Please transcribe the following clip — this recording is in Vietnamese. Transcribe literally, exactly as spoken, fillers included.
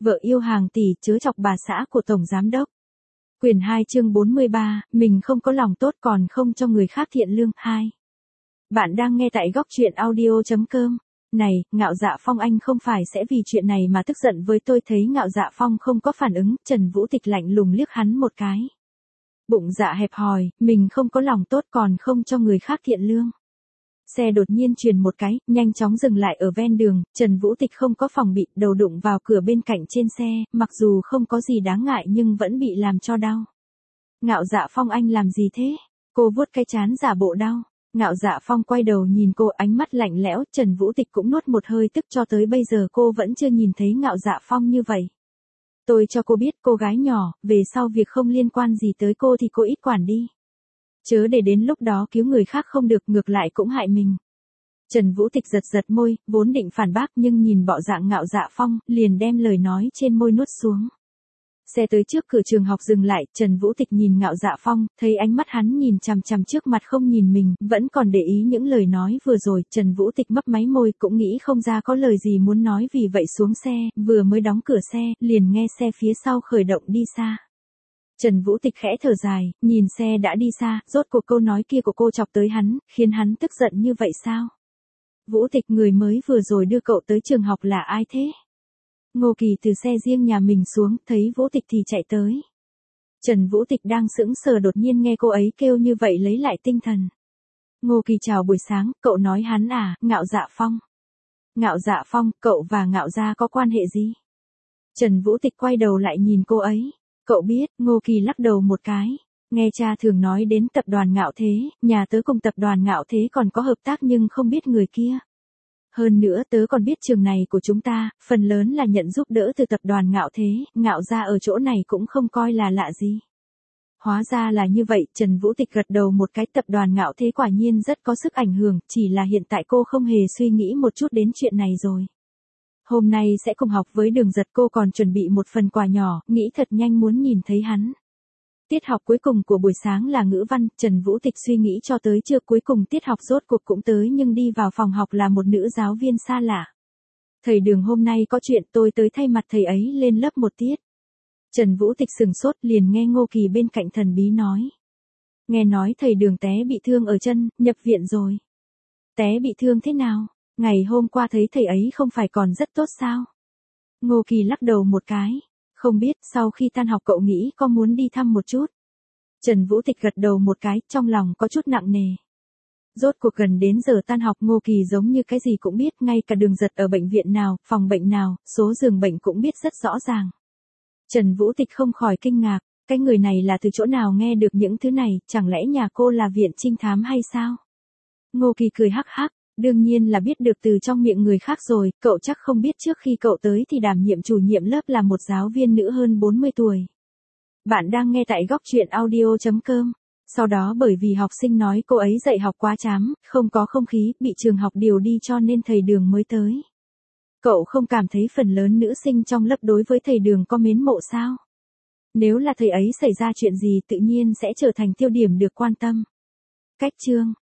Vợ yêu hàng tỷ chớ chọc bà xã của Tổng Giám Đốc. Quyển hai chương bốn mươi ba, mình không có lòng tốt còn không cho người khác thiện lương. hai. Bạn đang nghe tại góc truyện audio.com. Này, Ngạo Dạ Phong, anh không phải sẽ vì chuyện này mà tức giận với tôi. Thấy Ngạo Dạ Phong không có phản ứng, Trần Vũ Tịch lạnh lùng liếc hắn một cái. Bụng dạ hẹp hòi, mình không có lòng tốt còn không cho người khác thiện lương. Xe đột nhiên truyền một cái, nhanh chóng dừng lại ở ven đường, Trần Vũ Tịch không có phòng bị, đầu đụng vào cửa bên cạnh trên xe, mặc dù không có gì đáng ngại nhưng vẫn bị làm cho đau. Ngạo Dạ Phong, anh làm gì thế? Cô vuốt cái trán giả bộ đau. Ngạo Dạ Phong quay đầu nhìn cô, ánh mắt lạnh lẽo. Trần Vũ Tịch cũng nuốt một hơi tức, cho tới bây giờ cô vẫn chưa nhìn thấy Ngạo Dạ Phong như vậy. Tôi cho cô biết, cô gái nhỏ, về sau việc không liên quan gì tới cô thì cô ít quản đi. Chớ để đến lúc đó cứu người khác không được, ngược lại cũng hại mình. Trần Vũ Tịch giật giật môi, vốn định phản bác nhưng nhìn bộ dạng Ngạo Dạ Phong, liền đem lời nói trên môi nuốt xuống. Xe tới trước cửa trường học dừng lại, Trần Vũ Tịch nhìn Ngạo Dạ Phong, thấy ánh mắt hắn nhìn chằm chằm trước mặt không nhìn mình, vẫn còn để ý những lời nói vừa rồi. Trần Vũ Tịch mấp máy môi, cũng nghĩ không ra có lời gì muốn nói, vì vậy xuống xe, vừa mới đóng cửa xe, liền nghe xe phía sau khởi động đi xa. Trần Vũ Tịch khẽ thở dài, nhìn xe đã đi xa, rốt cuộc câu nói kia của cô chọc tới hắn, khiến hắn tức giận như vậy sao? Vũ Tịch, người mới vừa rồi đưa cậu tới trường học là ai thế? Ngô Kỳ từ xe riêng nhà mình xuống, thấy Vũ Tịch thì chạy tới. Trần Vũ Tịch đang sững sờ, đột nhiên nghe cô ấy kêu như vậy lấy lại tinh thần. Ngô Kỳ, chào buổi sáng, cậu nói hắn à? Ngạo Dạ Phong. Ngạo Dạ Phong, cậu và Ngạo gia có quan hệ gì? Trần Vũ Tịch quay đầu lại nhìn cô ấy. Cậu biết? Ngô Kỳ lắc đầu một cái. Nghe cha thường nói đến tập đoàn Ngạo Thế, nhà tớ cùng tập đoàn Ngạo Thế còn có hợp tác nhưng không biết người kia. Hơn nữa tớ còn biết trường này của chúng ta, phần lớn là nhận giúp đỡ từ tập đoàn Ngạo Thế, Ngạo gia ở chỗ này cũng không coi là lạ gì. Hóa ra là như vậy, Trần Vũ Tịch gật đầu một cái. Tập đoàn Ngạo Thế quả nhiên rất có sức ảnh hưởng, chỉ là hiện tại cô không hề suy nghĩ một chút đến chuyện này rồi. Hôm nay sẽ cùng học với Đường Giật, cô còn chuẩn bị một phần quà nhỏ, nghĩ thật nhanh muốn nhìn thấy hắn. Tiết học cuối cùng của buổi sáng là ngữ văn, Trần Vũ Tịch suy nghĩ cho tới trưa, cuối cùng tiết học rốt cuộc cũng tới, nhưng đi vào phòng học là một nữ giáo viên xa lạ. Thầy Đường hôm nay có chuyện, tôi tới thay mặt thầy ấy lên lớp một tiết. Trần Vũ Tịch sừng sốt, liền nghe Ngô Kỳ bên cạnh thần bí nói. Nghe nói thầy Đường té bị thương ở chân, nhập viện rồi. Té bị thương thế nào? Ngày hôm qua thấy thầy ấy không phải còn rất tốt sao? Ngô Kỳ lắc đầu một cái. Không biết, sau khi tan học cậu nghĩ có muốn đi thăm một chút? Trần Vũ Tịch gật đầu một cái, trong lòng có chút nặng nề. Rốt cuộc gần đến giờ tan học, Ngô Kỳ giống như cái gì cũng biết, ngay cả Đường Giật ở bệnh viện nào, phòng bệnh nào, số giường bệnh cũng biết rất rõ ràng. Trần Vũ Tịch không khỏi kinh ngạc, cái người này là từ chỗ nào nghe được những thứ này, chẳng lẽ nhà cô là viện trinh thám hay sao? Ngô Kỳ cười hắc hắc. Đương nhiên là biết được từ trong miệng người khác rồi, cậu chắc không biết trước khi cậu tới thì đảm nhiệm chủ nhiệm lớp là một giáo viên nữ hơn bốn mươi tuổi. Bạn đang nghe tại góc truyện audio.com. Sau đó bởi vì học sinh nói cô ấy dạy học quá chám, không có không khí, bị trường học điều đi cho nên thầy Đường mới tới. Cậu không cảm thấy phần lớn nữ sinh trong lớp đối với thầy Đường có mến mộ sao? Nếu là thầy ấy xảy ra chuyện gì tự nhiên sẽ trở thành tiêu điểm được quan tâm. Cách chương